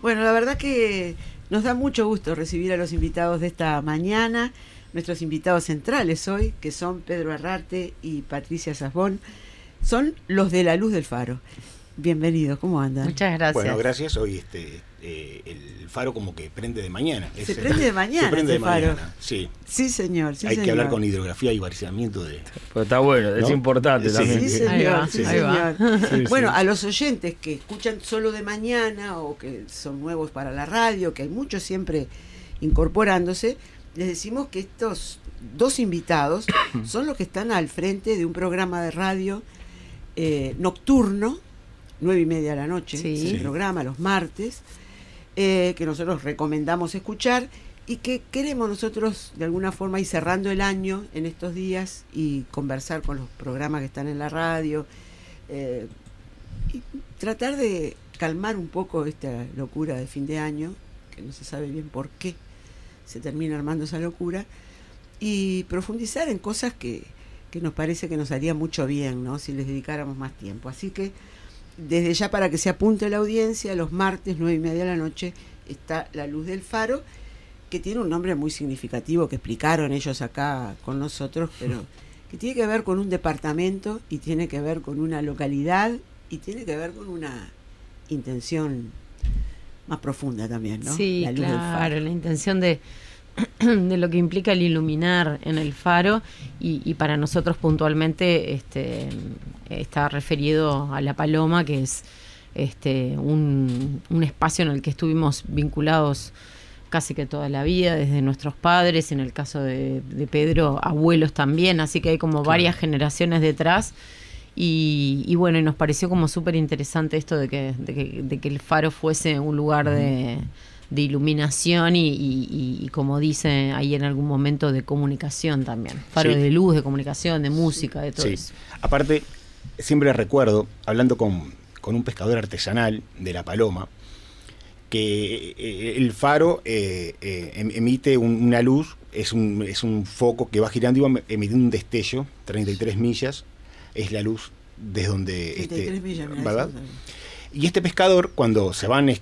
Bueno, la verdad que nos da mucho gusto recibir a los invitados de esta mañana, nuestros invitados centrales hoy, que son Pedro Arrarte y Patricia Sasbón, son los de La Luz del Faro. Bienvenidos, ¿cómo andan? Muchas gracias. Bueno, gracias. Hoy el faro como que prende de mañana. Se prende de mañana. Se prende de faro. mañana, sí. Sí, señor. Sí, Hay señor. que hablar con hidrografía y balizamiento de... Pero está bueno, ¿no? Es importante Sí, también. Sí, señor. Sí, ahí va. señor. Sí, Bueno, sí. a los oyentes que escuchan solo de mañana o que son nuevos para la radio, que hay muchos siempre incorporándose, les decimos que estos dos invitados son los que están al frente de un programa de radio nocturno, 9:30 de la noche, Sí. es el programa los martes, que nosotros recomendamos escuchar y que queremos nosotros de alguna forma ir cerrando el año en estos días y conversar con los programas que están en la radio y tratar de calmar un poco esta locura de fin de año, que no se sabe bien por qué se termina armando esa locura, y profundizar en cosas que nos parece que nos haría mucho bien, ¿no? Si les dedicáramos más tiempo. Así que desde ya, para que se apunte la audiencia, los martes 9:30 de la noche está La Luz del Faro, que tiene un nombre muy significativo que explicaron ellos acá con nosotros, pero que tiene que ver con un departamento y tiene que ver con una localidad y tiene que ver con una intención más profunda también, ¿no? Sí, La Luz del claro, Faro. la intención de lo que implica el iluminar en el faro y para nosotros puntualmente está referido a La Paloma, que es un espacio en el que estuvimos vinculados casi que toda la vida, desde nuestros padres, en el caso de Pedro, abuelos también, así que hay como varias generaciones detrás. Y bueno, y nos pareció como súper interesante esto de que el faro fuese un lugar de iluminación y como dice ahí en algún momento, de comunicación también. Faro Sí. de luz, de comunicación, de música, de todo Sí. eso. Aparte, siempre recuerdo, hablando con un pescador artesanal de La Paloma, que el faro emite una luz, es un foco que va girando y va emitiendo un destello, 33 millas, es la luz desde donde... 33 millas, mirá, ¿verdad? eso. Y este pescador, cuando se van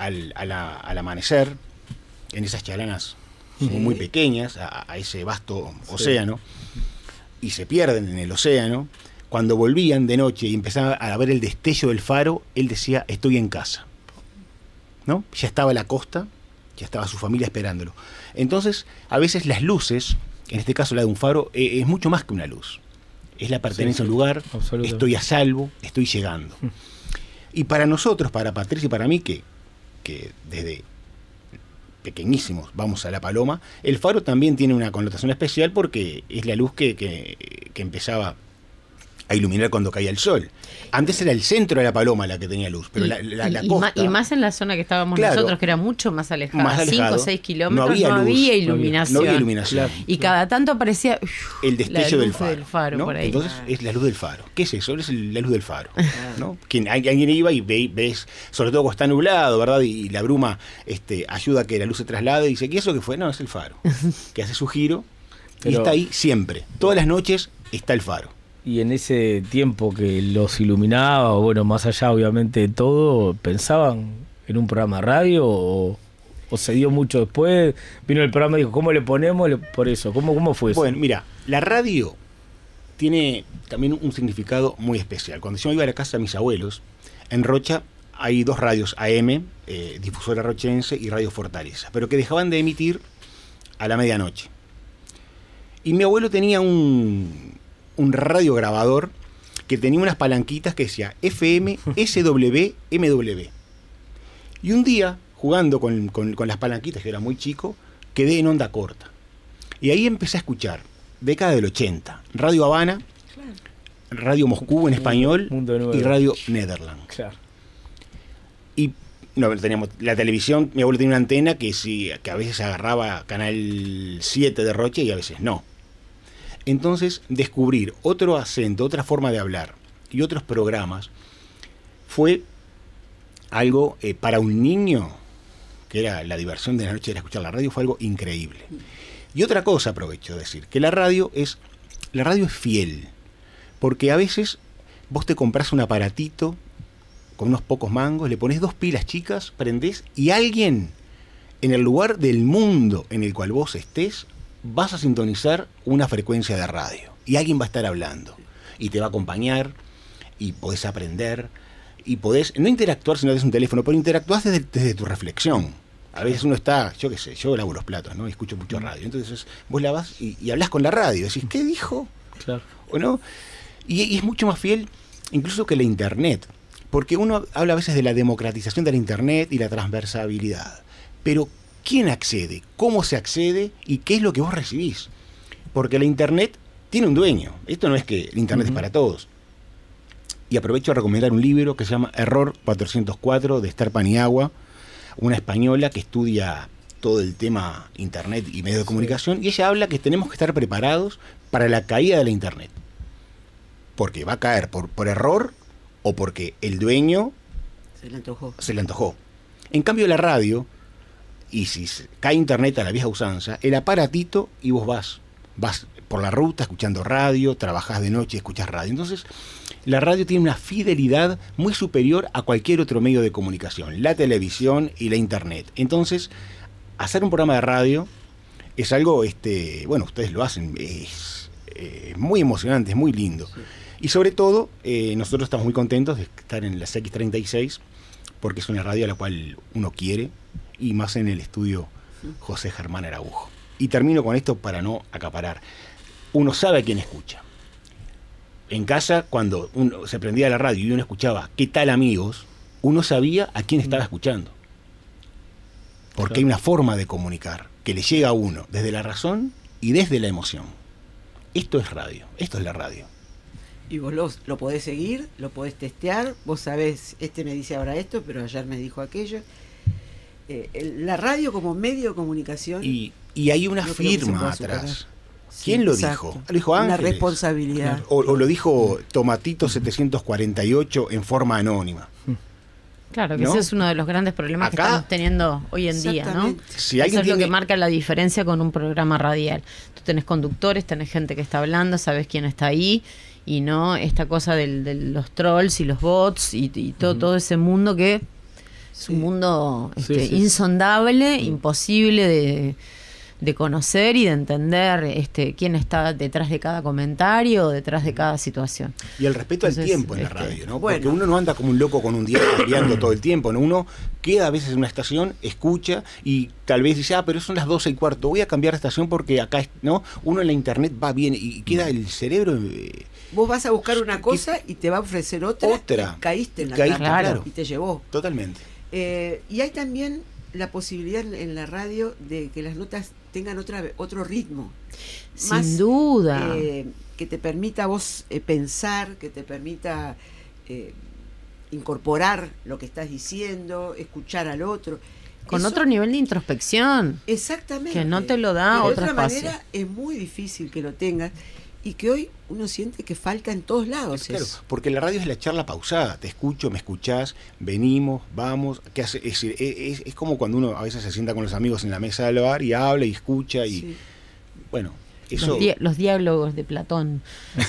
al amanecer, en esas chalanas muy pequeñas, a ese vasto océano, y se pierden en el océano, cuando volvían de noche y empezaban a ver el destello del faro, él decía, estoy en casa, ¿no? Ya estaba la costa, ya estaba su familia esperándolo. Entonces, a veces las luces, en este caso la de un faro, es mucho más que una luz. Es la pertenencia a un lugar, estoy a salvo, estoy llegando. Y para nosotros, para Patricia y para mí, que desde pequeñísimos vamos a La Paloma, el faro también tiene una connotación especial porque es la luz que empezaba a iluminar cuando caía el sol. Antes era el centro de La Paloma la que tenía luz, pero la costa... Y más en la zona que estábamos Claro, nosotros, que era mucho más alejada, 5 o 6 kilómetros, no había iluminación. No había iluminación. Y cada tanto aparecía El destello la luz del faro, ¿no? por ahí. Entonces es la luz del faro. ¿Qué es eso? Es la luz del faro, ¿no? Alguien iba y ves, sobre todo cuando está nublado, ¿verdad? Y la bruma ayuda a que la luz se traslade y dice, ¿qué es lo que fue? No, es el faro, que hace su giro y está ahí siempre. Todas las noches está el faro. Y en ese tiempo que los iluminaba, o bueno, más allá obviamente de todo, ¿pensaban en un programa de radio o se dio mucho después? Vino el programa y dijo, ¿cómo le ponemos por eso? ¿Cómo fue eso? Bueno, mira, la radio tiene también un significado muy especial. Cuando yo iba a la casa de mis abuelos, en Rocha hay 2 radios AM, Difusora Rochense y Radio Fortaleza, pero que dejaban de emitir a la medianoche. Y mi abuelo tenía un radiograbador que tenía unas palanquitas que decía FM, SW, MW. Y un día, jugando con las palanquitas, que era muy chico, quedé en onda corta. Y ahí empecé a escuchar, década del 80, Radio Habana, Radio Moscú en español y Radio Nederland. Claro. Y no teníamos la televisión, mi abuelo tenía una antena que a veces agarraba Canal 7 de Rocha y a veces no. Entonces, descubrir otro acento, otra forma de hablar y otros programas fue algo para un niño, que era la diversión de la noche, era escuchar la radio, fue algo increíble. Y otra cosa aprovecho de decir, que la radio es fiel, porque a veces vos te compras un aparatito con unos pocos mangos, le pones 2 pilas chicas, prendés y alguien en el lugar del mundo en el cual vos estés, vas a sintonizar una frecuencia de radio y alguien va a estar hablando y te va a acompañar y podés aprender y podés no interactuar si no tenés un teléfono, pero interactuás desde tu reflexión. A veces uno está, yo qué sé, yo lavo los platos, ¿no? Y escucho mucho radio. Entonces vos lavas y hablás con la radio, decís, ¿qué dijo? Claro. ¿O no? Y es mucho más fiel incluso que la internet, porque uno habla a veces de la democratización de la internet y la transversabilidad, pero ¿quién accede? ¿Cómo se accede? ¿Y qué es lo que vos recibís? Porque la internet tiene un dueño, esto no es que la internet es para todos. Y aprovecho a recomendar un libro que se llama Error 404 de Esther Paniagua, una española que estudia todo el tema internet y medios de comunicación, y ella habla que tenemos que estar preparados para la caída de la internet. Porque va a caer por error o porque el dueño se le antojó. En cambio la radio, y si cae internet a la vieja usanza, el aparatito y vos vas por la ruta escuchando radio, trabajás de noche y escuchás radio. Entonces la radio tiene una fidelidad muy superior a cualquier otro medio de comunicación, la televisión y la internet. Entonces hacer un programa de radio es algo, bueno, ustedes lo hacen, es muy emocionante, es muy lindo. Sí. Y sobre todo, nosotros estamos muy contentos de estar en las X36, porque es una radio a la cual uno quiere, y más en el estudio José Germán Araujo. Y termino con esto para no acaparar. Uno sabe a quién escucha. En casa, cuando uno se prendía la radio y uno escuchaba ¿qué tal amigos?, uno sabía a quién estaba escuchando. Porque claro, hay una forma de comunicar que le llega a uno desde la razón y desde la emoción. Esto es radio, esto es la radio. Y vos lo podés seguir, lo podés testear, vos sabés, me dice ahora esto, pero ayer me dijo aquello. La radio como medio de comunicación. Y hay una firma atrás. ¿Quién lo dijo? Lo dijo Ángeles. Una responsabilidad. Claro. O lo dijo Tomatito 748 en forma anónima. Claro, que ¿no? ese es uno de los grandes problemas que estamos teniendo hoy en día, ¿no? Si eso es lo que marca la diferencia con un programa radial. Tú tenés conductores, tenés gente que está hablando, sabés quién está ahí, y no esta cosa de los trolls y los bots y todo ese mundo que es un mundo insondable, imposible de conocer y de entender quién está detrás de cada comentario, detrás de cada situación. Y el respeto al tiempo en la radio, ¿no? Porque uno no anda como un loco con un día cambiando todo el tiempo, ¿no? Uno queda a veces en una estación, escucha y tal vez dice, pero son las 12:15, voy a cambiar de estación porque acá, ¿no? Uno en la internet va bien y queda el cerebro... Vos vas a buscar una cosa y te va a ofrecer otra. Y caíste en la trampa, claro, y te llevó. Totalmente. Y hay también la posibilidad en la radio de que las notas tengan otro ritmo. Sin duda. Que te permita a vos pensar, que te permita incorporar lo que estás diciendo, escuchar al otro. Con otro nivel de introspección. Exactamente. Que no te lo da otro espacio. De otra manera es muy difícil que lo tengas. Y que hoy uno siente que falta en todos lados. Claro, porque la radio es la charla pausada. Te escucho, me escuchás, venimos, vamos. ¿Qué hace? Es como cuando uno a veces se sienta con los amigos en la mesa del bar y habla y escucha y bueno, eso... Los diálogos de Platón.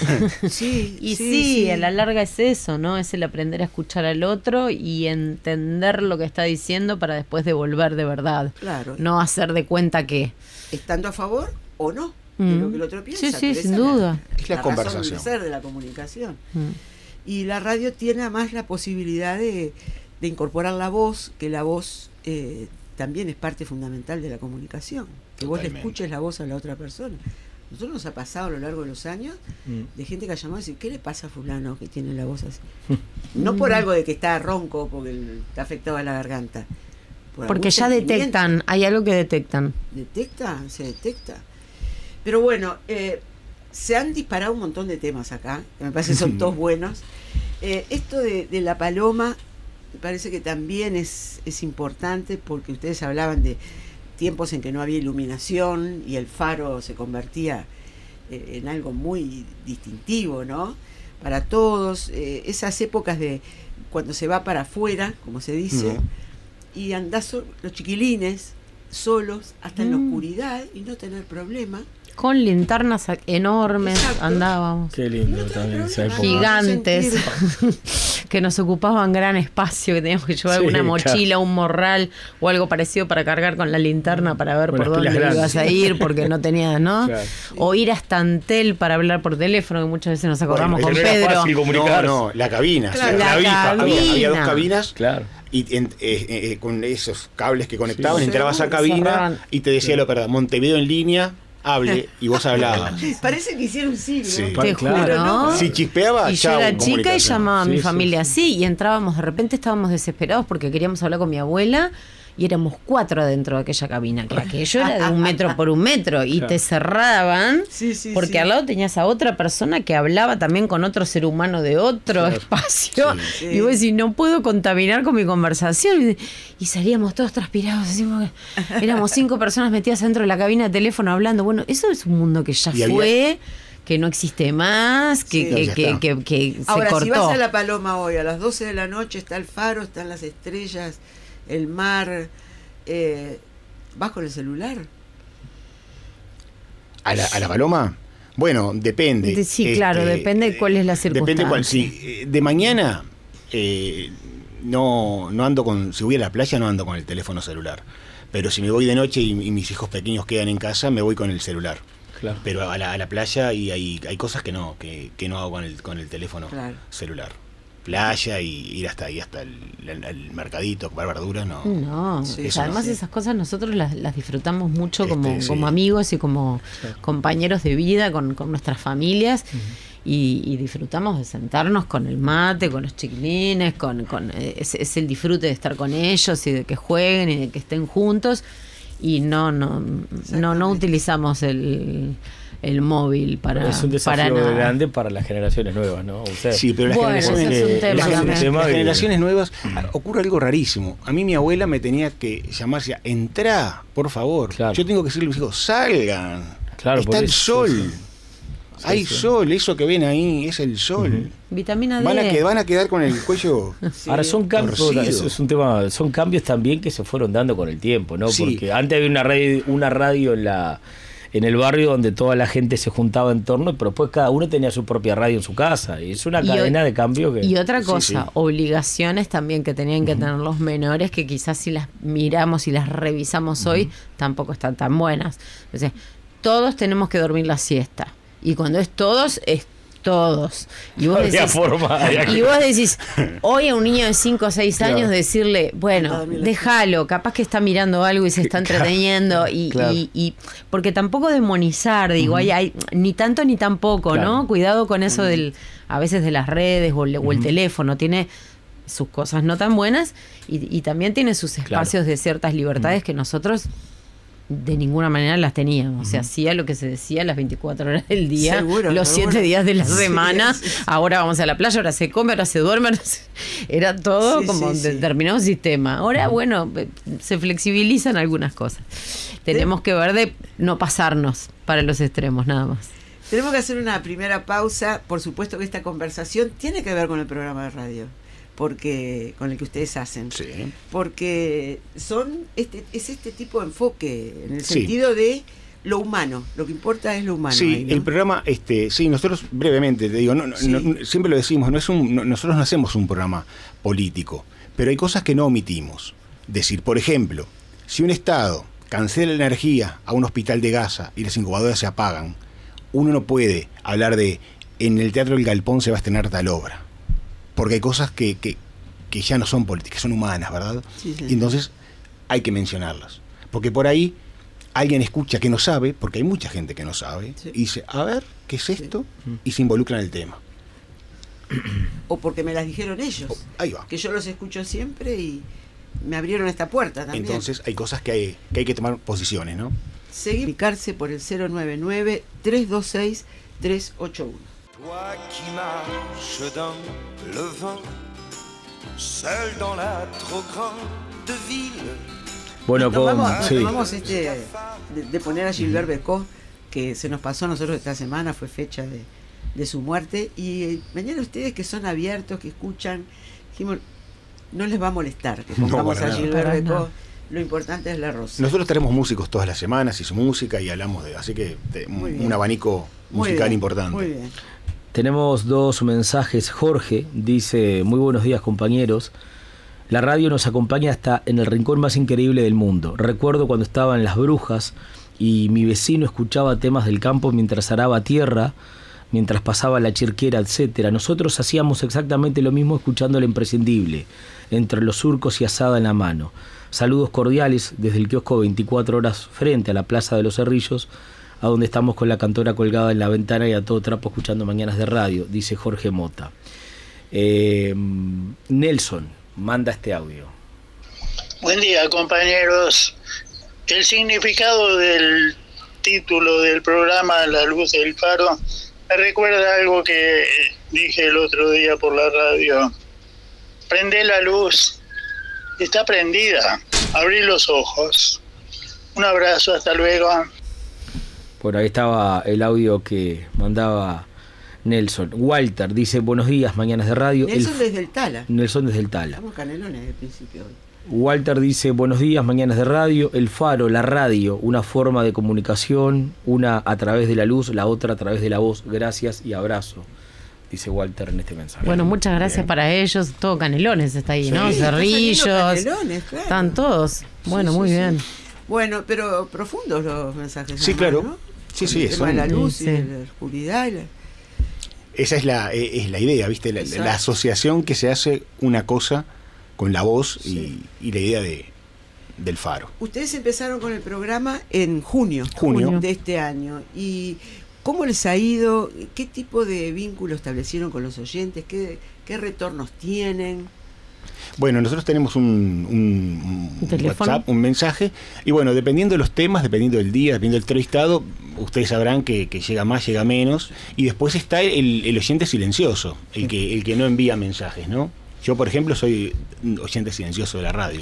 sí, a la larga es eso, ¿no? Es el aprender a escuchar al otro y entender lo que está diciendo para después devolver de verdad. Claro. No hacer de cuenta que... Estando a favor o no. De lo que el otro piensa. Sí, sin duda. Es la conversación. Razón de ser de la comunicación. Y la radio tiene además la posibilidad de incorporar la voz, que la voz también es parte fundamental de la comunicación. Que vos le escuches la voz a la otra persona. Nosotros nos ha pasado a lo largo de los años de gente que ha llamado a decir, ¿qué le pasa a fulano que tiene la voz así? No por algo de que está ronco, porque está afectado a la garganta. Porque ya detectan, hay algo que detectan. Se detecta. Pero bueno, se han disparado un montón de temas acá, que me parece que son todos buenos. Esto de la paloma, me parece que también es importante, porque ustedes hablaban de tiempos en que no había iluminación y el faro se convertía en algo muy distintivo, ¿no? Para todos, esas épocas de cuando se va para afuera, como se dice, y andás los chiquilines solos hasta en la oscuridad y no tener problema. Con linternas enormes. Exacto. Andábamos. Qué lindo también esa época. Gigantes. que nos ocupaban gran espacio, que teníamos que llevar alguna mochila, un morral o algo parecido para cargar con la linterna para ver por dónde ibas a ir, porque no tenías, ¿no? Claro. O ir hasta Antel para hablar por teléfono, que muchas veces nos acordamos con Pedro. No, la cabina. Claro, había 2 cabinas. Claro. Y con esos cables que conectaban, entrabas a cabina y te decía el operador, Montevideo en línea, hable, y vos hablabas. Parece que hicieron un siglo. Sí. Te juro, ¿no? Si chispeaba, y chau, yo era chica y llamaba a mi familia sí. así, y entrábamos, de repente estábamos desesperados porque queríamos hablar con mi abuela, y éramos 4 adentro de aquella cabina, que aquello era de 1 metro por 1 metro, y te cerraban, porque al lado tenías a otra persona que hablaba también con otro ser humano de otro espacio, y vos decís, no puedo contaminar con mi conversación, y salíamos todos transpirados, decimos que éramos 5 personas metidas dentro de la cabina de teléfono hablando. Bueno, eso es un mundo que ya fue, que no existe más, que ahora, se cortó. Si vas a La Paloma hoy, a las 12 de la noche, está el faro, están las estrellas, el mar, ¿vas con el celular? ¿A la Paloma? Bueno, depende. Sí, claro, depende de cuál es la circunstancia. Depende cuál. Si de mañana no ando con, si voy a la playa no ando con el teléfono celular. Pero si me voy de noche y mis hijos pequeños quedan en casa, me voy con el celular. Claro. Pero a la playa y hay cosas que no hago con el teléfono celular. Playa y ir hasta ahí, hasta el mercadito, comprar verduras, no. No, además esas cosas nosotros las disfrutamos mucho como amigos y como compañeros de vida, con nuestras familias. Y disfrutamos de sentarnos con el mate, con los chiquilines, es el disfrute de estar con ellos y de que jueguen y de que estén juntos. Y no utilizamos el móvil para es un desafío grande para las generaciones nuevas, ¿no? Sí, pero las generaciones nuevas ocurre algo rarísimo. A mí mi abuela me tenía que llamar, decía, entrá, por favor. Claro. Yo tengo que decirle a mis hijos, salgan. Claro, está el sol. Hay sol, eso que ven ahí es el sol. Vitamina D. Van a quedar con el cuello. Ahora son cambios, eso es un tema, son cambios también que se fueron dando con el tiempo, ¿no? Sí. Porque antes había una radio en el barrio donde toda la gente se juntaba en torno, pero después cada uno tenía su propia radio en su casa, y es una cadena de cambio que... Y otra cosa, obligaciones también que tenían que tener los menores, que quizás si las miramos y las revisamos hoy, tampoco están tan buenas. Entonces, todos tenemos que dormir la siesta, y cuando es todos, es todos. Y vos decís, hoy a un niño de 5 o 6 años decirle, bueno, déjalo, capaz que está mirando algo y se está entreteniendo, y porque tampoco demonizar, digo, hay ni tanto ni tampoco, ¿no? Cuidado con eso a veces de las redes o el teléfono, tiene sus cosas no tan buenas y también tiene sus espacios de ciertas libertades que nosotros de ninguna manera las teníamos. Se hacía lo que se decía las 24 horas del día, seguro, los 7 días de la semana. Ahora vamos a la playa, ahora se come, ahora se duerme, era todo como determinado sistema. Ahora, bueno, se flexibilizan algunas cosas. Tenemos que ver de no pasarnos para los extremos, nada más. Tenemos que hacer una primera pausa. Por supuesto que esta conversación tiene que ver con el programa de radio, porque con el que ustedes hacen, porque es este tipo de enfoque en el sentido de lo humano, lo que importa es lo humano. Sí, ahí, ¿no? El programa, nosotros brevemente te digo, siempre lo decimos, nosotros no hacemos un programa político, pero hay cosas que no omitimos. Decir, por ejemplo, si un Estado cancela la energía a un hospital de Gaza y las incubadoras se apagan, uno no puede hablar de en el Teatro del Galpón se va a estrenar tal obra. Porque hay cosas que ya no son políticas, son humanas, ¿verdad? Sí. Y entonces hay que mencionarlas. Porque por ahí alguien escucha que no sabe, porque hay mucha gente que no sabe, y dice, a ver, ¿qué es esto? Y se involucra en el tema. O porque me las dijeron ellos. Ahí va. Que yo los escucho siempre y me abrieron esta puerta también. Entonces hay cosas que hay que tomar posiciones, ¿no? Seguirse por el 099-326-381. Toi qui marches dans le vent, seul dans la trop grande ville. Bueno, tomamos de poner a Gilbert Bécaud, que se nos pasó a nosotros esta semana, fue fecha de su muerte, y mañana ustedes que son abiertos, que escuchan, dijimos, no les va a molestar que pongamos a Gilbert Bécaud. Lo importante es la rosa. Nosotros tenemos músicos todas las semanas y su música y hablamos así que un abanico musical importante. Muy bien. Tenemos 2 mensajes. Jorge dice: muy buenos días, compañeros. La radio nos acompaña hasta en el rincón más increíble del mundo. Recuerdo cuando estaba en Las Brujas y mi vecino escuchaba temas del campo mientras araba tierra, mientras pasaba la chirquera, etcétera. Nosotros hacíamos exactamente lo mismo escuchando el imprescindible, entre los surcos y asada en la mano. Saludos cordiales desde el kiosco 24 horas frente a la Plaza de los Cerrillos, a donde estamos con la cantora colgada en la ventana y a todo trapo escuchando Mañanas de Radio, dice Jorge Mota. Nelson manda este audio. Buen día, compañeros. El significado del título del programa La Luz del Faro me recuerda algo que dije el otro día por la radio. Prende la luz, está prendida, abrí los ojos. Un abrazo, hasta luego. Por ahí estaba el audio que mandaba Nelson. Walter dice: buenos días, Mañanas de Radio. Nelson desde el Tala. Nelson desde el Tala. Estamos canelones desde el principio hoy. Walter dice: buenos días, Mañanas de Radio. El Faro, la radio, una forma de comunicación, una a través de la luz, la otra a través de la voz. Gracias y abrazo, dice Walter en este mensaje. Bueno, muchas gracias. Bien. Para ellos. Todo Canelones está ahí, sí, ¿no? Cerrillos. Canelones, claro. Están todos. Bueno, sí, muy bien. Bueno, pero profundos los mensajes. Sí, claro. ¿No? Sí, eso. La luz y la oscuridad. Esa es la idea, ¿viste? La asociación que se hace una cosa con la voz y la idea del Faro. Ustedes empezaron con el programa en junio de este año. ¿Y cómo les ha ido? ¿Qué tipo de vínculo establecieron con los oyentes? ¿Qué retornos tienen? Bueno, nosotros tenemos un WhatsApp, un mensaje, y bueno, dependiendo de los temas, dependiendo del día, dependiendo del entrevistado, ustedes sabrán que llega más, llega menos, y después está el oyente silencioso, el que no envía mensajes, ¿no? Yo, por ejemplo, soy oyente silencioso de la radio.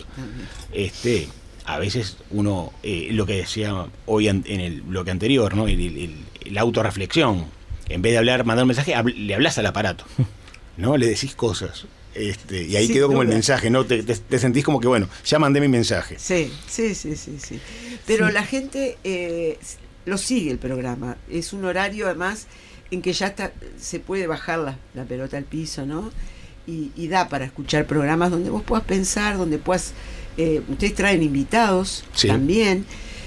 A veces uno, lo que decía hoy en el bloque anterior, ¿no? La autorreflexión, en vez de mandar un mensaje, le hablas al aparato, ¿no? Le decís cosas. Y ahí quedó como el mensaje, ¿no? Te sentís como que, bueno, ya mandé mi mensaje. Sí. Pero la gente lo sigue el programa. Es un horario, además, en que ya se puede bajar la pelota al piso, ¿no? Y da para escuchar programas donde vos puedas pensar, donde puedas... ustedes traen invitados también.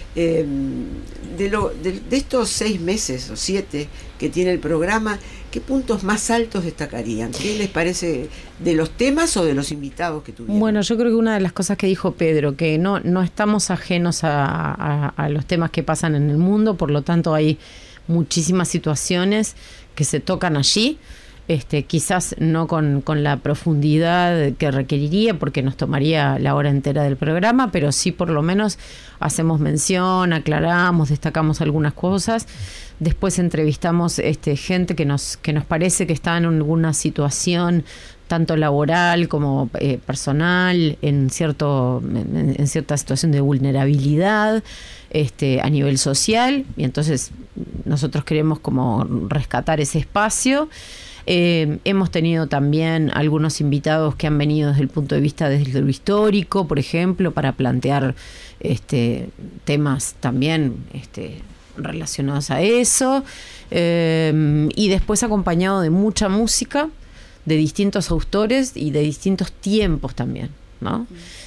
De estos 6 meses o 7 que tiene el programa, ¿qué puntos más altos destacarían? ¿Qué les parece de los temas o de los invitados que tuvieron? Bueno, yo creo que una de las cosas que dijo Pedro, que no estamos ajenos a los temas que pasan en el mundo, por lo tanto hay muchísimas situaciones que se tocan allí. Quizás no con la profundidad que requeriría, porque nos tomaría la hora entera del programa, pero sí por lo menos hacemos mención, aclaramos, destacamos algunas cosas. Después entrevistamos gente que nos parece que está en alguna situación tanto laboral como personal, en cierta situación de vulnerabilidad a nivel social, y entonces nosotros queremos como rescatar ese espacio. Hemos tenido también algunos invitados que han venido desde el punto de vista desde lo histórico, por ejemplo, para plantear temas también relacionados a eso, y después acompañado de mucha música de distintos autores y de distintos tiempos también, ¿no?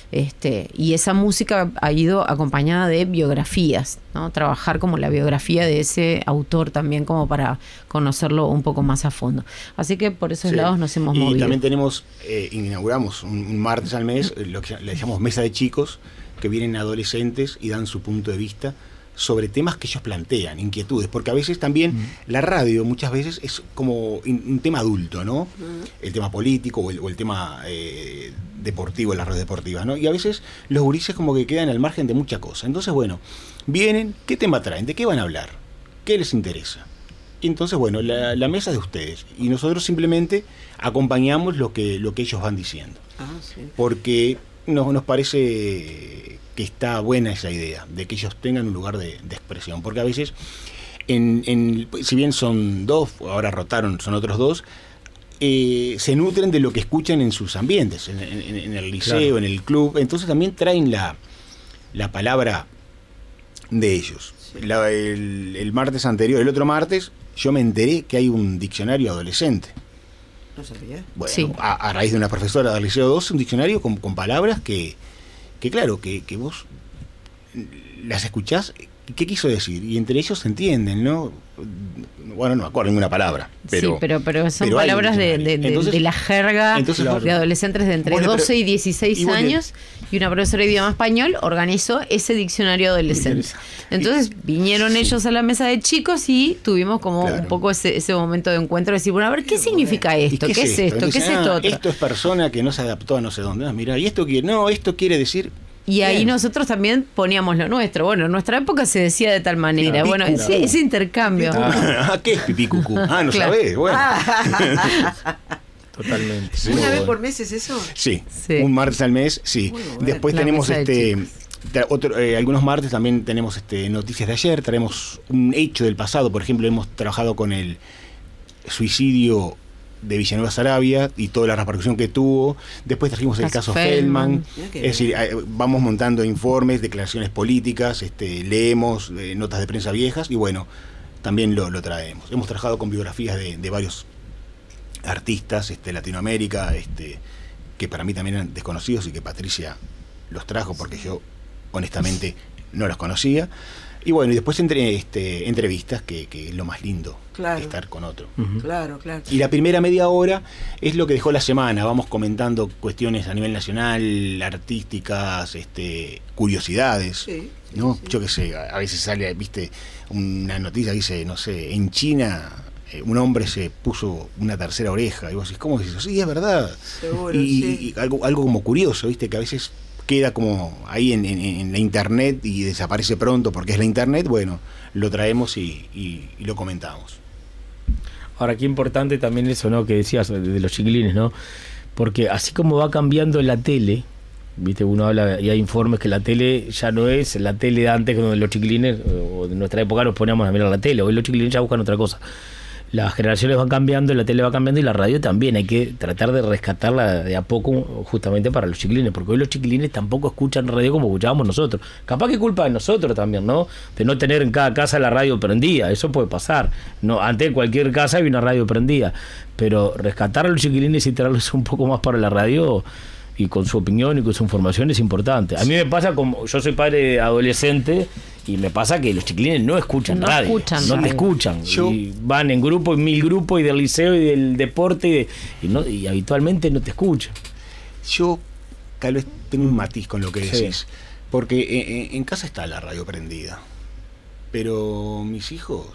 Y esa música ha ido acompañada de biografías, ¿no? Trabajar como la biografía de ese autor también, como para conocerlo un poco más a fondo. Así que por esos lados nos hemos movido. Y también tenemos, inauguramos un martes al mes, lo que le llamamos Mesa de Chicos, que vienen adolescentes y dan su punto de vista sobre temas que ellos plantean, inquietudes, porque a veces también la radio muchas veces es como un tema adulto, ¿no? El tema político o el tema deportivo, las redes deportivas, ¿no? Y a veces los gurises como que quedan al margen de mucha cosa. Entonces, bueno, vienen, ¿qué tema traen? ¿De qué van a hablar? ¿Qué les interesa? Y entonces, bueno, la mesa es de ustedes, y nosotros simplemente acompañamos lo que ellos van diciendo. Porque nos parece que está buena esa idea de que ellos tengan un lugar de expresión, porque a veces si bien son 2, ahora rotaron, son otros 2, se nutren de lo que escuchan en sus ambientes, en el liceo, claro, en el club, entonces también traen la palabra de ellos. El martes anterior, el otro martes, yo me enteré que hay un diccionario adolescente. No sabía. Bueno, Sí. a raíz de una profesora del Liceo 12, un diccionario con palabras que claro, que vos las escuchás, ¿qué quiso decir? Y entre ellos se entienden, ¿no? Bueno, no me acuerdo ninguna palabra. Pero, sí, pero son pero hay un palabras de diccionario. Entonces, de la jerga entonces, de adolescentes de entre bueno, 12 y 16 y bueno, años, y una profesora de idioma español organizó ese diccionario adolescente. Entonces vinieron ellos a la mesa de chicos y tuvimos como Claro. un poco ese momento de encuentro, de decir, bueno, a ver, ¿qué significa ¿y esto? ¿Qué es esto? ¿Qué es Entonces, esto otro? esto es persona que no se adaptó a no sé dónde. Mira, y esto quiere decir... Y ahí Bien. nosotros también poníamos lo nuestro. Bueno, en nuestra época se decía de tal manera. Claro. Bueno, Pipí, cucú. ese intercambio. ¿Qué es pipí cucú? No Claro. sabés, bueno. Totalmente. Sí. ¿Una vez por mes es eso? Sí, Sí. un martes al mes, sí. Muy bueno. Después La tenemos mesa de algunos martes también tenemos noticias de ayer, traemos un hecho del pasado, por ejemplo, hemos trabajado con el suicidio de Villanueva Saravia y toda la repercusión que tuvo. Después trajimos el Caso caso Feldman. Mirá qué Es decir, vamos montando informes, declaraciones políticas, leemos notas de prensa viejas y bueno, también lo traemos. Hemos trabajado con biografías de varios artistas de Latinoamérica, que para mí también eran desconocidos y que Patricia los trajo porque yo honestamente no los conocía. Y bueno, y después entrevistas, que es lo más lindo, Claro. estar con otro. Claro, claro. Y la primera media hora es lo que dejó la semana. Vamos comentando cuestiones a nivel nacional, artísticas, curiosidades. Sí, sí, ¿No? sí. Yo qué sé, a veces sale, viste, una noticia que dice, no sé, en China un hombre se puso una tercera oreja. Y vos decís, ¿cómo es eso? Sí, es verdad. Seguro, y, sí. y algo como curioso, viste, que a veces queda como ahí en la internet y desaparece pronto porque es la internet. Bueno, lo traemos y lo comentamos. Ahora, qué importante también eso, ¿no? Que decías de los chiquilines, ¿no? Porque así como va cambiando la tele, viste, uno habla y hay informes que la tele ya no es la tele de antes, donde los chiquilines o de nuestra época nos poníamos a mirar la tele. Hoy los chiquilines ya buscan otra cosa. Las generaciones van cambiando, la tele va cambiando y la radio también. Hay que tratar de rescatarla de a poco justamente para los chiquilines, porque hoy los chiquilines tampoco escuchan radio como escuchábamos nosotros. Capaz que culpa de nosotros también, ¿no? De no tener en cada casa la radio prendida. Eso puede pasar. No, antes en cualquier casa había una radio prendida. Pero rescatar a los chiquilines y traerles un poco más para la radio y con su opinión y con su información es importante. A mí me pasa, como yo soy padre adolescente, y me pasa que los chiquilines no escuchan No radio, escuchan no te radio. escuchan. Yo- Y van en grupo, en 1000 grupos, y del liceo y del deporte, y habitualmente no te escuchan. Yo tal vez tengo un matiz con lo que Sí. decís, porque en casa está la radio prendida, pero mis hijos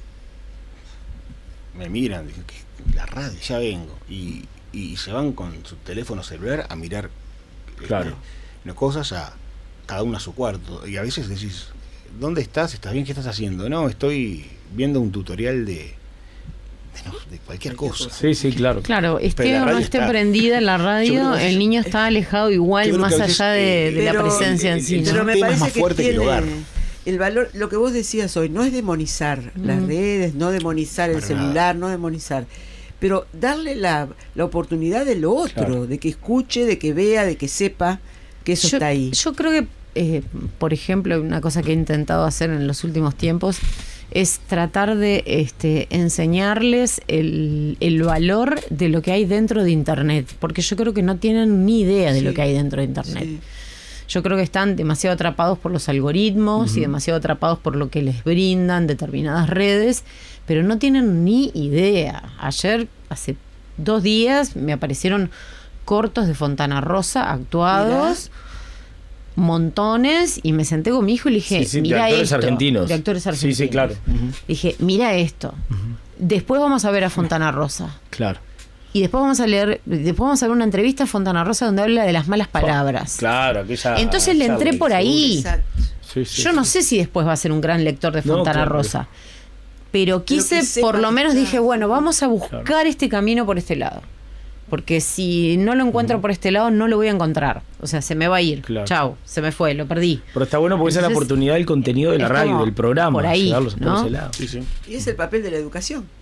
me miran, dicen, "¿Qué? La radio, ya vengo", y se van con su teléfono celular a mirar Claro. cosas, a cada uno a su cuarto, y a veces decís, ¿dónde estás? ¿Estás bien? ¿Qué estás haciendo? No, estoy viendo un tutorial de cualquier cosa. Sí, sí, claro. Claro, Pero esté la o no radio esté está- prendida la Yo radio, creo que el niño está alejado yo igual, creo más que a veces, allá de la pero- presencia en sí, ¿no? Pero me tema parece más que fuerte que el tiene hogar. el valor, lo que vos decías hoy, no es demonizar las redes, no demonizar el Para celular, nada. no demonizar, pero darle la oportunidad de lo otro, Claro. de que escuche, de que vea, de que sepa que eso está ahí. Yo creo que, por ejemplo, una cosa que he intentado hacer en los últimos tiempos es tratar de enseñarles el valor de lo que hay dentro de Internet, porque yo creo que no tienen ni idea de Sí. lo que hay dentro de Internet. Sí. Yo creo que están demasiado atrapados por los algoritmos y demasiado atrapados por lo que les brindan determinadas redes, pero no tienen ni idea. Ayer, hace 2 días, me aparecieron cortos de Fontana Rosa actuados, montones, y me senté con mi hijo y le dije, Sí, sí, de mira actores esto. argentinos. De actores Sí, argentinos. sí, claro. Ujú. Dije, mira esto. Después vamos a ver a Fontana Rosa. Claro. Y después vamos a ver una entrevista a Fontana Rosa donde habla de las malas palabras. Claro, aquella. Entonces le entré por ahí. Exacto. Sí, sí, Yo sí. no sé si después va a ser un gran lector de No, Fontana claro. Rosa. Pero quise, que sepa por lo que menos está- dije, bueno, vamos a buscar Claro. este camino por este lado. Porque si no lo encuentro por este lado, no lo voy a encontrar. O sea, se me va a ir. Claro. Chau, se me fue, lo perdí. Pero está bueno porque esa es la Entonces, oportunidad del contenido de la es radio, como del programa. por ahí, llevarlos ¿no? ese lado. Sí, sí. Y es el papel de la educación.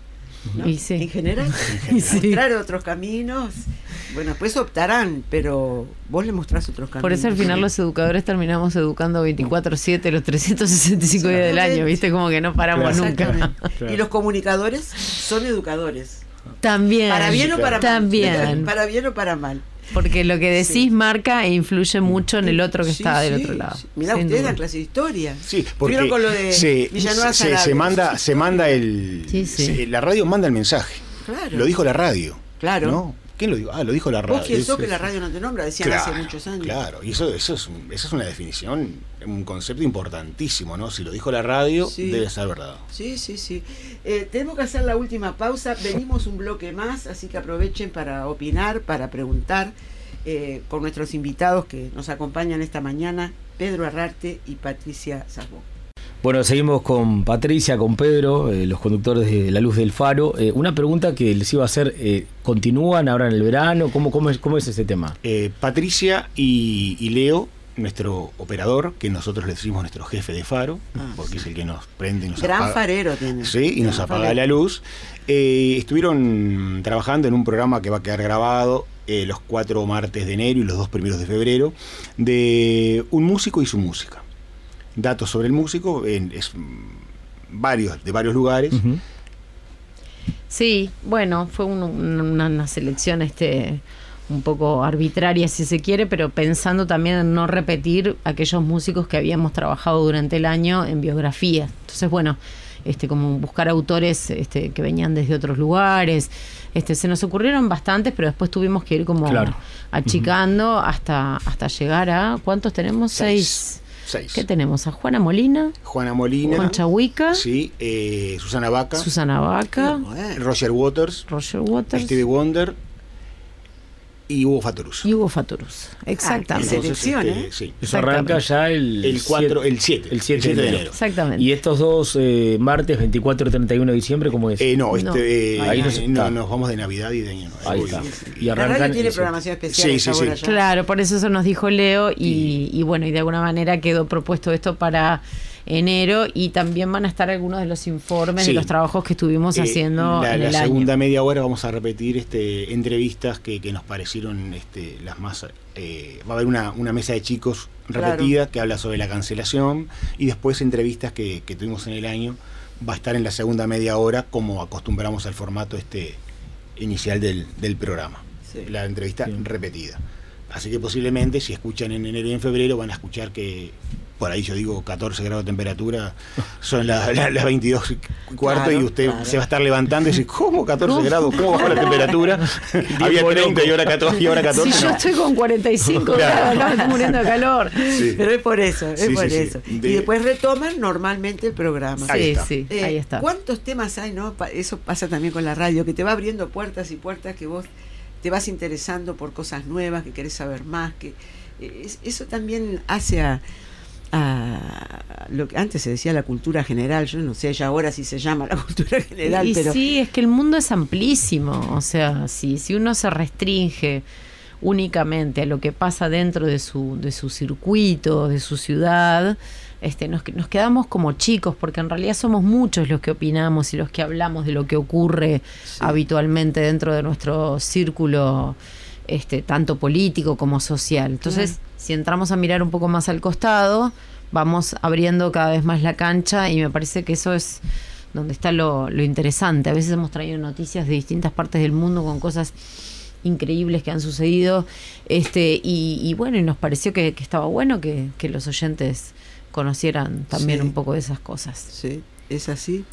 ¿no? Y sí. En general, Y sí. mostrar otros caminos. Bueno, después optarán, pero vos le mostrás otros caminos. Por eso al final los educadores terminamos educando 24/7 los 365 días del año, ¿viste? Como que no paramos nunca. Exactamente. Y los comunicadores son educadores. También. Para bien o para mal. También. Para bien o para mal. Porque lo que decís Sí. marca e influye mucho en el otro que Sí, está del sí, otro lado. sí. Mirá, Sin ustedes duda. dan clase de historia. Sí, porque Estuvieron con lo de Villanueva Sarabia. se manda el... Sí, sí. la radio manda el mensaje. Claro. Lo dijo la radio. Claro. ¿No? ¿Quién lo dijo? Ah, lo dijo la radio. Vos quién sos que la radio no te nombra, decían hace muchos años. Claro, y esa es una definición, un concepto importantísimo, ¿no? Si lo dijo la radio, Sí. debe ser verdad. Sí. Tenemos que hacer la última pausa. Venimos un bloque más, así que aprovechen para opinar, para preguntar con nuestros invitados que nos acompañan esta mañana, Pedro Arrarte y Patricia Sasbón. Bueno, seguimos con Patricia, con Pedro, los conductores de La Luz del Faro. Una pregunta que les iba a hacer, ¿continúan ahora en el verano? ¿Cómo es ese tema? Patricia y Leo, nuestro operador, que nosotros le decimos nuestro jefe de faro, porque es el que nos prende y nos Gran apaga. farero tiene. Sí, y nos apaga la luz. Estuvieron trabajando en un programa que va a quedar grabado los 4 martes de enero y los 2 primeros de febrero, de un músico y su música. Datos sobre el músico, de varios lugares. Uh-huh. Sí, bueno, fue una selección un poco arbitraria si se quiere, pero pensando también en no repetir aquellos músicos que habíamos trabajado durante el año en biografía. Entonces, bueno, como buscar autores que venían desde otros lugares. Se nos ocurrieron bastantes, pero después tuvimos que ir como achicando hasta llegar a... ¿Cuántos tenemos? 6. ¿Qué tenemos? A Juana Molina, Concha Huica, sí, Susana Baca, Roger Waters, Stevie Wonder y Hugo Fatorus. Exactamente. Entonces, sí. Eso arranca ya el 7 de enero. Exactamente. ¿Y estos dos martes, 24 y 31 de diciembre, cómo es? Ahí nos vamos de Navidad y de Año Nuevo. Ahí está. Y La arrancan radio tiene programación especial. Sí. Claro, por eso nos dijo Leo y bueno, y de alguna manera quedó propuesto esto para enero, y también van a estar algunos de los informes de los trabajos que estuvimos haciendo en el la año. segunda media hora vamos a repetir entrevistas que nos parecieron las más... va a haber una mesa de chicos repetida que habla sobre la cancelación, y después entrevistas que tuvimos en el año. Va a estar en la segunda media hora, como acostumbramos al formato inicial del programa. Sí. La entrevista repetida. Así que posiblemente, si escuchan en enero y en febrero, van a escuchar que por ahí yo digo 14 grados de temperatura, son las 22:15, y usted se va a estar levantando y dice, ¿cómo 14 grados? ¿Cómo bajó la temperatura? Había 30 y ahora 14. Si yo estoy con 45 grados, acá me estoy muriendo de calor. Sí. Pero es por eso, Sí. Y después retoman normalmente el programa. Ahí está. ¿Cuántos temas hay, no? Eso pasa también con la radio, que te va abriendo puertas y puertas, que vos te vas interesando por cosas nuevas, que querés saber más, que eso también hace a lo que antes se decía la cultura general. Yo no sé ya ahora si se llama la cultura general, pero sí, es que el mundo es amplísimo. O sea, si uno se restringe únicamente a lo que pasa dentro de su circuito, de su ciudad, nos quedamos como chicos, porque en realidad somos muchos los que opinamos y los que hablamos de lo que ocurre habitualmente dentro de nuestro círculo, tanto político como social. Entonces, si entramos a mirar un poco más al costado, vamos abriendo cada vez más la cancha, y me parece que eso es donde está lo interesante. A veces hemos traído noticias de distintas partes del mundo con cosas increíbles que han sucedido, y bueno, y nos pareció que estaba bueno que los oyentes conocieran también un poco de esas cosas. Sí, es así.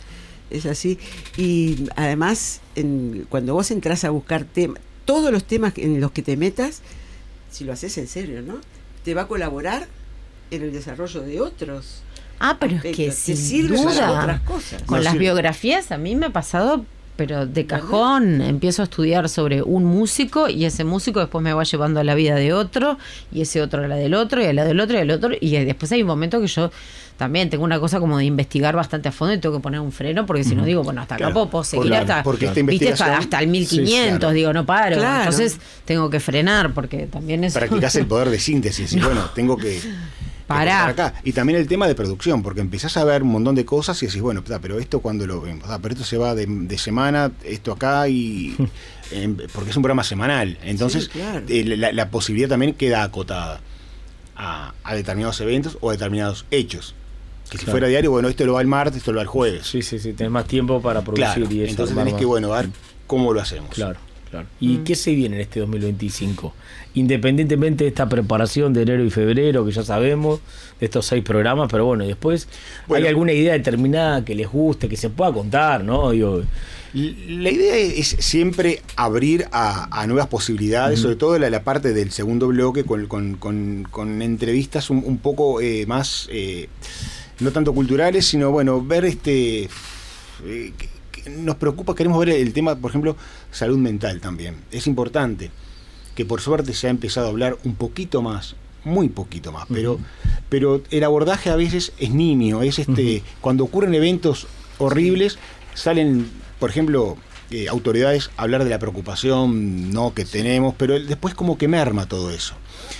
Y además, cuando vos entras a buscar temas, todos los temas en los que te metas, si lo haces en serio, ¿no?, te va a colaborar en el desarrollo de otros. Pero es que te sin sirve duda, para otras cosas. con las biografías a mí me ha pasado, pero de cajón. Empiezo a estudiar sobre un músico, y ese músico después me va llevando a la vida de otro, y ese otro a la del otro, y a la del otro, y al otro, y después hay un momento que yo también tengo una cosa como de investigar bastante a fondo, y tengo que poner un freno, porque si no digo, bueno, hasta acá puedo seguir hasta el 1500, digo, no paro. Entonces tengo que frenar, porque también es... Practicás el poder de síntesis, y bueno, tengo que Pará. acá. Y también el tema de producción, porque empezás a ver un montón de cosas y decís, bueno, pero esto cuando lo vemos, pero esto se va de semana, esto acá, y porque es un programa semanal. Entonces, Sí, claro. la posibilidad también queda acotada a determinados eventos o a determinados hechos. Que si Claro. fuera diario, bueno, esto lo va el martes, esto lo va el jueves. Sí, tenés más tiempo para producir Claro, y eso. entonces armar tenés que, más. bueno, ver cómo lo hacemos. Claro. ¿Y qué se viene en este 2025? Independientemente de esta preparación de enero y febrero, que ya sabemos, de estos 6 programas, pero bueno, después, Bueno. ¿hay alguna idea determinada que les guste, que se pueda contar, no? Digo, La idea es siempre abrir a nuevas posibilidades, sobre todo la parte del segundo bloque con entrevistas un poco más, no tanto culturales, sino bueno, ver que nos preocupa, queremos ver el tema, por ejemplo, salud mental también. Es importante que por suerte se ha empezado a hablar un poquito más, muy poquito más, pero el abordaje a veces es nimio, es cuando ocurren eventos horribles, salen, por ejemplo, autoridades a hablar de la preocupación que tenemos, pero después como que merma todo eso.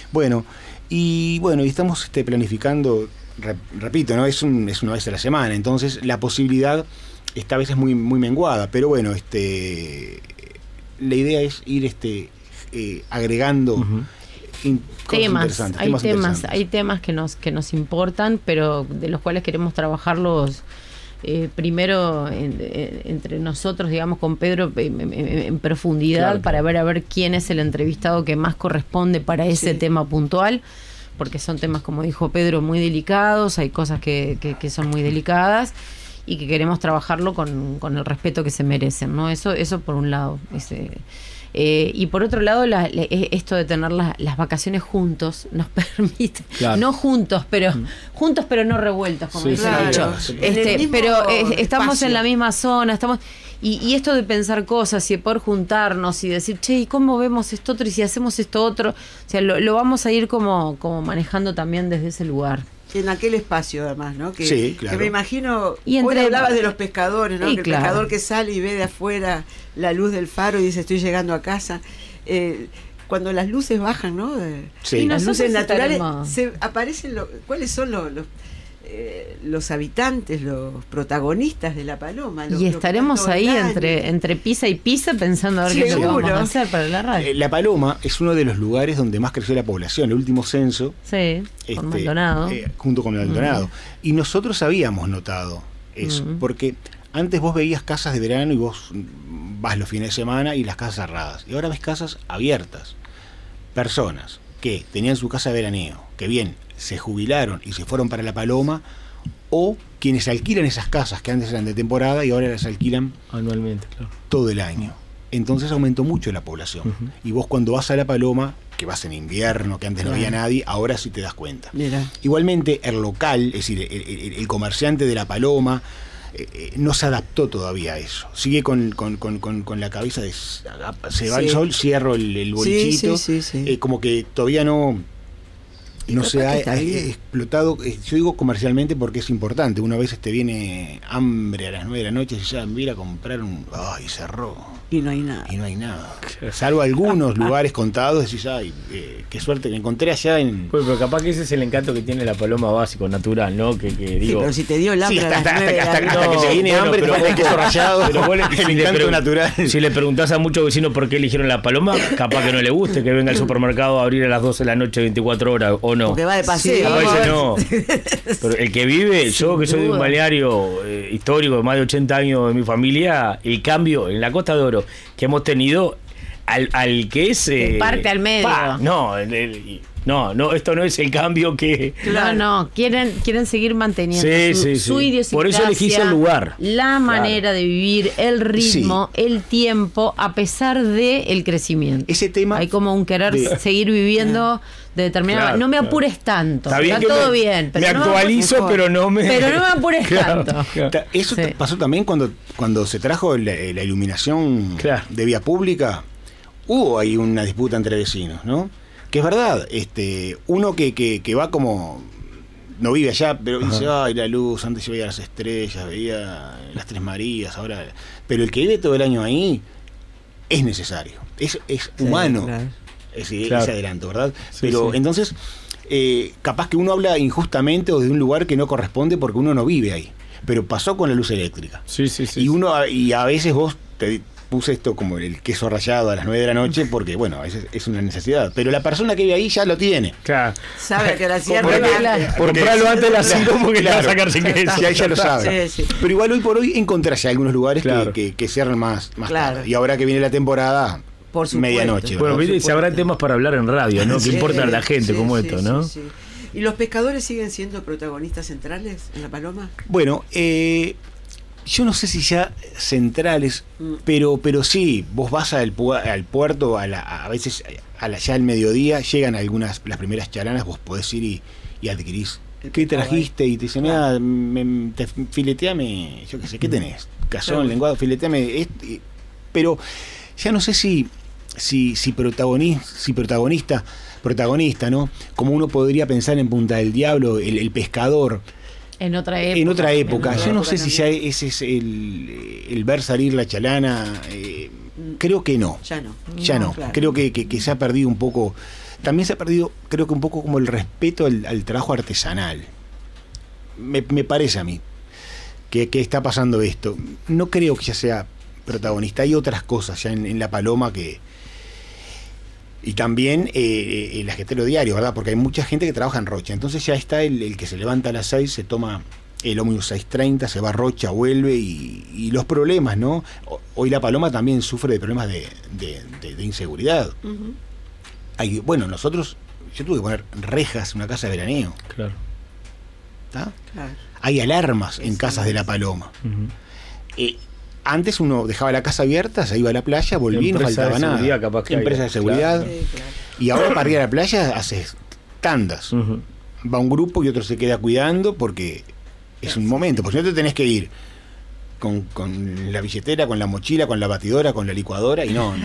Y estamos planificando, repito, ¿no? Es una vez a la semana, entonces la posibilidad esta vez es muy menguada, pero bueno, la idea es ir agregando hay temas que nos importan, pero de los cuales queremos trabajarlos primero entre nosotros, digamos, con Pedro en profundidad, para ver quién es el entrevistado que más corresponde para ese tema puntual, porque son temas, como dijo Pedro, muy delicados, hay cosas que son muy delicadas y que queremos trabajarlo con el respeto que se merecen, ¿no? Eso por un lado. Y por otro lado, esto de tener las vacaciones juntos nos permite, no juntos, pero no revueltos, como dice el dicho. Pero estamos espacio. en la misma zona, y esto de pensar cosas y de poder juntarnos y decir, che, ¿y cómo vemos esto otro? Y si hacemos esto otro, o sea, lo vamos a ir como manejando también desde ese lugar. En aquel espacio, además, ¿no? Sí, claro. Que me imagino. Y hoy entre- hablabas de los pescadores, ¿no? Sí, Que el claro. pescador que sale y ve de afuera la luz del faro y dice, estoy llegando a casa. Cuando las luces bajan, ¿no? Sí. Y Las luces nosotros naturales, estaremos- aparecen. ¿Cuáles son los habitantes, los protagonistas de la paloma? Y estaremos ahí entre entre pisa y pisa pensando a ver qué es lo que Seguro. vamos a hacer para la radio. La Paloma es uno de los lugares donde más creció la población. El último censo, Sí, con Maldonado. junto con Maldonado. Y nosotros habíamos notado eso, porque antes vos veías casas de verano y vos vas los fines de semana y las casas cerradas. Y ahora ves casas abiertas. Personas que tenían su casa de veraneo, que bien se jubilaron y se fueron para la Paloma, o quienes alquilan esas casas que antes eran de temporada y ahora las alquilan anualmente, claro. todo el año. Entonces aumentó mucho la población. Y vos cuando vas a la Paloma, que vas en invierno, que antes no había nadie, ahora sí te das cuenta. Mira. Igualmente el local, es decir, el comerciante de la Paloma, no se adaptó todavía a eso. Sigue con la cabeza de se va el sol, cierro el bolichito. Sí. Como que todavía no se ha explotado. Yo digo comercialmente porque es importante. Una vez viene hambre a las 9 de la noche y ya mira a comprar ¡ay, cerró! Y no hay nada. Y no hay nada. Salvo algunos lugares contados, decís, ¡ay, qué suerte! Me encontré allá en... Pues, pero capaz que ese es el encanto que tiene la paloma básico, natural, ¿no? Que Sí, digo... pero si te dio el hambre Sí, a las 9 de la hasta noche. que te viene hambre, pero te falta queso rallado. Pero vos el encanto natural. Si le preguntás a muchos vecinos por qué eligieron la paloma, capaz que no le guste que venga al supermercado a abrir a las 12 de la noche 24 horas, o no. Porque va de paseo. Capaz dice no. Pero el que vive, yo que soy de un duda. balneario histórico de más de 80 años de mi familia, el cambio en la Costa de Oro que hemos tenido al que es... De parte al medio. No, esto no es el cambio que... Claro. No, quieren seguir manteniendo Sí, su sí. idiosincrasia. Por eso elegís el lugar. La manera de vivir, el ritmo, el tiempo, a pesar del crecimiento. Ese tema hay como un querer de- seguir viviendo de determinada Claro, no me claro. apures tanto. Está bien que todo bien. me Pero no actualizo, apures- pero no me... Pero no me apures Claro, tanto. claro. Eso Sí. pasó también cuando se trajo la iluminación Claro. de vía pública. Hubo ahí una disputa entre vecinos, ¿no? Que es verdad, uno que va como... No vive allá, pero dice, ay, la luz, antes yo veía las estrellas, veía las Tres Marías, ahora... Pero el que vive todo el año ahí es necesario, es humano. Claro. Ese Claro. adelanto, ¿verdad? Sí, Pero sí. entonces capaz que uno habla injustamente o de un lugar que no corresponde porque uno no vive ahí. Pero pasó con la luz eléctrica. Sí. Y a veces vos te puse esto como el queso rallado a las 9 de la noche porque, bueno, a veces es una necesidad. Pero la persona que vive ahí ya lo tiene. Claro. Sabe que la cierra. Comprarlo antes de las 5 porque le va a sacar sin queso. Ya lo sabe. Sí. Pero igual hoy por hoy encontrás ya algunos lugares Claro. que cierran más Claro. tarde. Y ahora que viene la temporada, Por supuesto. medianoche. Bueno, Por viste, supuesto. sabrán temas para hablar en radio, ¿no? Sí, Que importa a la gente sí, como sí, esto, ¿no? sí. ¿Y los pescadores siguen siendo protagonistas centrales en La Paloma? Bueno, yo no sé si ya centrales, pero sí, vos vas al puerto, a veces ya al mediodía, llegan las primeras charanas, vos podés ir y adquirís. ¿Qué trajiste? Y te dicen, mira, fileteame, yo qué sé, ¿qué tenés? Cazón, Claro. lenguado, fileteame. Pero ya no sé si protagonista, ¿no? Como uno podría pensar en Punta del Diablo, el pescador. En otra época. En otra época. En Yo otra no época sé si ya ese es el ver salir la chalana. Creo que no. Ya no. Ya no. Claro. Creo que se ha perdido un poco. También se ha perdido, creo que un poco como el respeto al trabajo artesanal. Me parece a mí que está pasando esto. No creo que ya sea protagonista. Hay otras cosas ya en La Paloma que... Y también el ajetero diario, ¿verdad? Porque hay mucha gente que trabaja en Rocha. Entonces ya está el que se levanta a las 6, se toma el ómnibus 6:30, se va a Rocha, vuelve y los problemas, ¿no? Hoy La Paloma también sufre de problemas de inseguridad. Ujú. Bueno, yo tuve que poner rejas en una casa de veraneo. Claro. ¿Está? Claro. Hay alarmas en Sí. casas de La Paloma. Ujú. Antes uno dejaba la casa abierta, se iba a la playa, volvía y no Empresa faltaba de nada. seguridad, capaz que Empresa hay, de seguridad. Sí, claro. Y ahora para ir a la playa haces tandas. Ujú. Va un grupo y otro se queda cuidando porque es un momento. Porque si no te tenés que ir con la billetera, con la mochila, con la batidora, con la licuadora y no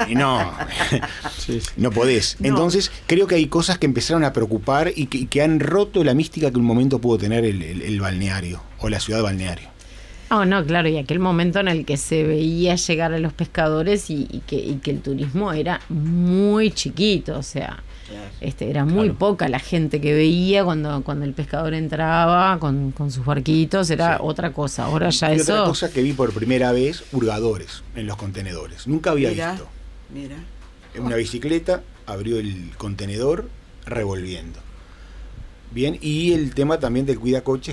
Sí, sí. no podés. No. Entonces creo que hay cosas que empezaron a preocupar y que han roto la mística que un momento pudo tener el balneario o la ciudad balneario. Oh, no, claro, y aquel momento en el que se veía llegar a los pescadores y que el turismo era muy chiquito, o sea, era muy Claro. poca la gente que veía cuando el pescador entraba con sus barquitos, era Sí. otra cosa. Ahora ya Y eso... otra cosa que vi por primera vez, hurgadores en los contenedores. Nunca había visto. Mira. En una bicicleta abrió el contenedor revolviendo. Bien, y el tema también del cuidacoche,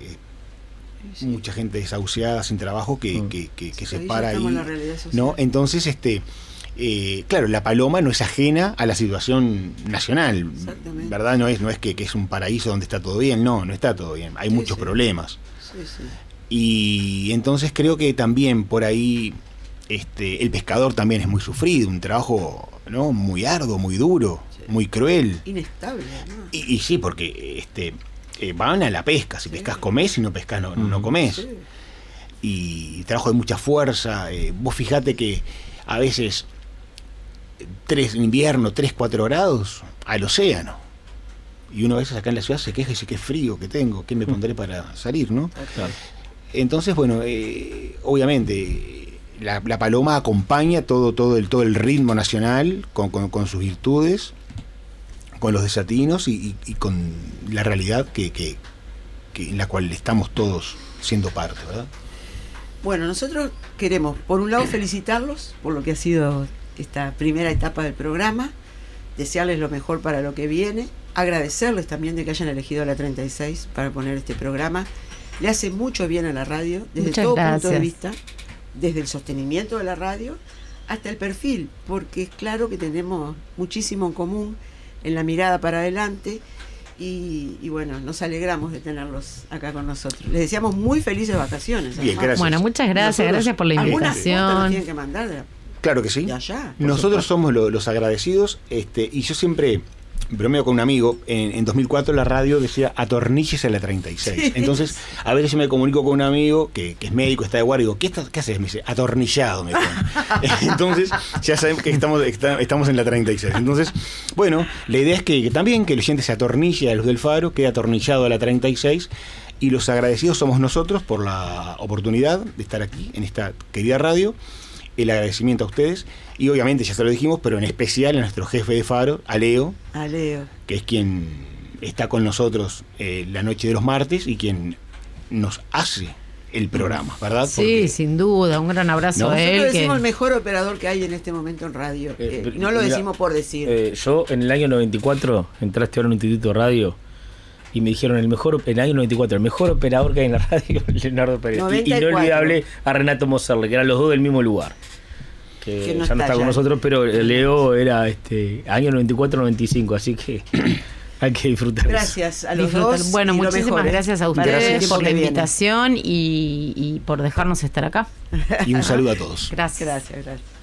mucha gente desahuciada, sin trabajo, que se Ahí ya para estamos ahí. en la realidad social. ¿No? Entonces, claro, La Paloma no es ajena a la situación nacional, Exactamente. ¿verdad? No es que es un paraíso donde está todo bien, no está todo bien. Hay Sí, muchos sí. problemas. Sí, sí. Y entonces creo que también por ahí el pescador también es muy sufrido, un trabajo, ¿no? Muy arduo, muy duro, Sí. muy cruel. Inestable, además. Y sí, porque van a la pesca, si Sí. pescas comés, si no pescas no comés. Sí. Y trabajo de mucha fuerza. Vos fijate que a veces en invierno 3-4 grados al océano. Y uno a veces acá en la ciudad se queja y dice qué frío que tengo, qué me pondré para salir, ¿no? Claro. Entonces, bueno, obviamente la Paloma acompaña todo el ritmo nacional con sus virtudes, con los desatinos y con la realidad que en la cual estamos todos siendo parte, ¿verdad? Bueno, nosotros queremos, por un lado, felicitarlos por lo que ha sido esta primera etapa del programa, desearles lo mejor para lo que viene, agradecerles también de que hayan elegido la 36 para poner este programa. Le hace mucho bien a la radio, desde Muchas todo punto de gracias. vista, desde el sostenimiento de la radio hasta el perfil, porque es claro que tenemos muchísimo en común en la mirada para adelante y bueno, nos alegramos de tenerlos acá con nosotros. Les deseamos muy felices vacaciones. Bien, además. gracias. Bueno, muchas gracias, Nosotros- gracias por la Algunas fotos nos invitación. tienen que mandar Claro que sí. de allá. Nosotros somos los agradecidos, y yo siempre bromeo con un amigo, en 2004 la radio decía atorníllese a la 36. Sí. Entonces, a veces yo me comunico con un amigo que es médico, está de guardia, y digo, ¿qué haces? Me dice, atornillado, me pone. Entonces, ya sabemos que estamos en la 36. Entonces, bueno, la idea es que también que el oyente se atornille a Luz del Faro, quede atornillado a la 36, y los agradecidos somos nosotros por la oportunidad de estar aquí, en esta querida radio. El agradecimiento a ustedes y obviamente ya se lo dijimos, pero en especial a nuestro jefe de Faro, a Leo, A Leo. que es quien está con nosotros la noche de los martes y quien nos hace el programa, ¿verdad? Sí, Porque, sin duda, un gran abrazo ¿no? a él. Nosotros decimos el mejor operador que hay en este momento en radio. No lo decimos por decir. Yo en el año 94 entraste ahora en un instituto de radio y me dijeron en el año 94, el mejor operador que hay en la radio, Leonardo Pérez. 94. Y no olvidable a Renato Moserle, que eran los dos del mismo lugar. Que no ya no está con nosotros, pero Leo era año 94-95, así que hay que disfrutar. Gracias a los dos. Bueno, y lo muchísimas mejor, gracias a ustedes Gracias. por la Que viene. invitación y por dejarnos estar acá. Y un saludo a todos. Gracias. Gracias.